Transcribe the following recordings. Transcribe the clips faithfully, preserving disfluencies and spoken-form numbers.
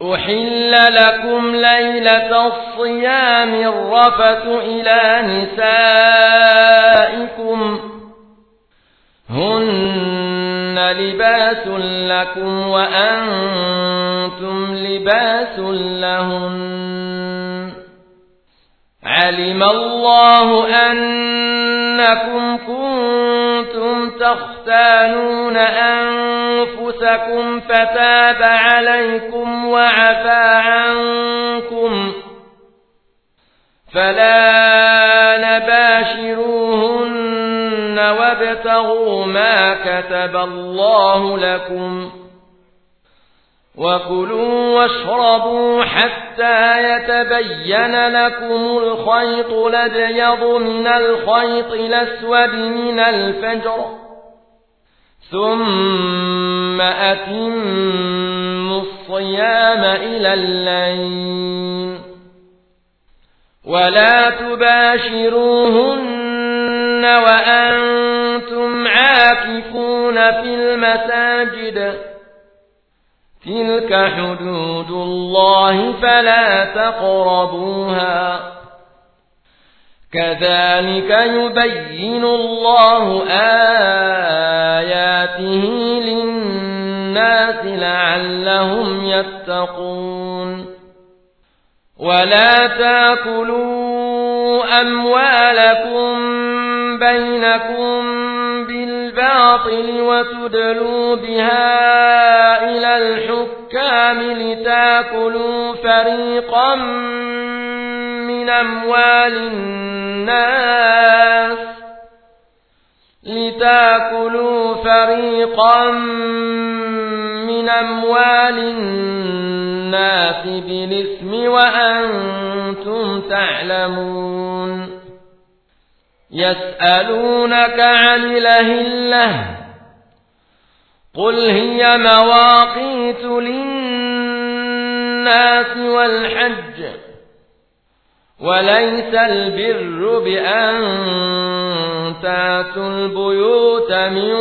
أحل لكم ليلة الصيام الرفث إلى نسائكم هن لباس لكم وأنتم لباس لهن علم الله أنكم كنتم تختانون أنفسكم فتاب عليكم وعفى عنكم فلا نباشروهن وابتغوا ما كتب الله لكم وكلوا واشربوا حتى يتبين لكم الخيط الأبيض من الخيط الأسود من الفجر ثم أتموا الصيام إلى الليل ولا تباشروهن وأنتم عاكفون في المساجد تلك حدود الله فلا تقربوها كذلك يبين الله آياته للناس لعلهم يتقون ولا تأكلوا أموالكم بينكم بالباطل وتدلوا بها إلى الحكام لتأكلوا فريقا من أموال الناس لتأكلوا فريقا من أموال الناس بالإثم وأنتم تعلمون يسألونك عن الأهلة قل هي مواقيت للناس والحج وليس البر بأن تأتوا البيوت من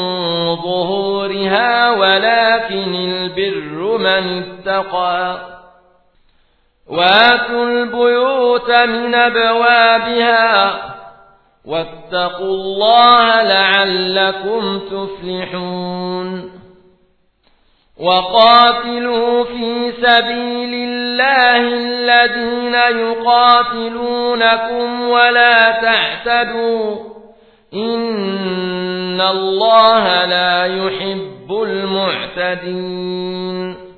ظهورها ولكن البر من اتقى وآتوا البيوت من أبوابها واتقوا الله لعلكم تفلحون وقاتلوا في سبيل الله الذين يقاتلونكم ولا تعتدوا إن الله لا يحب المعتدين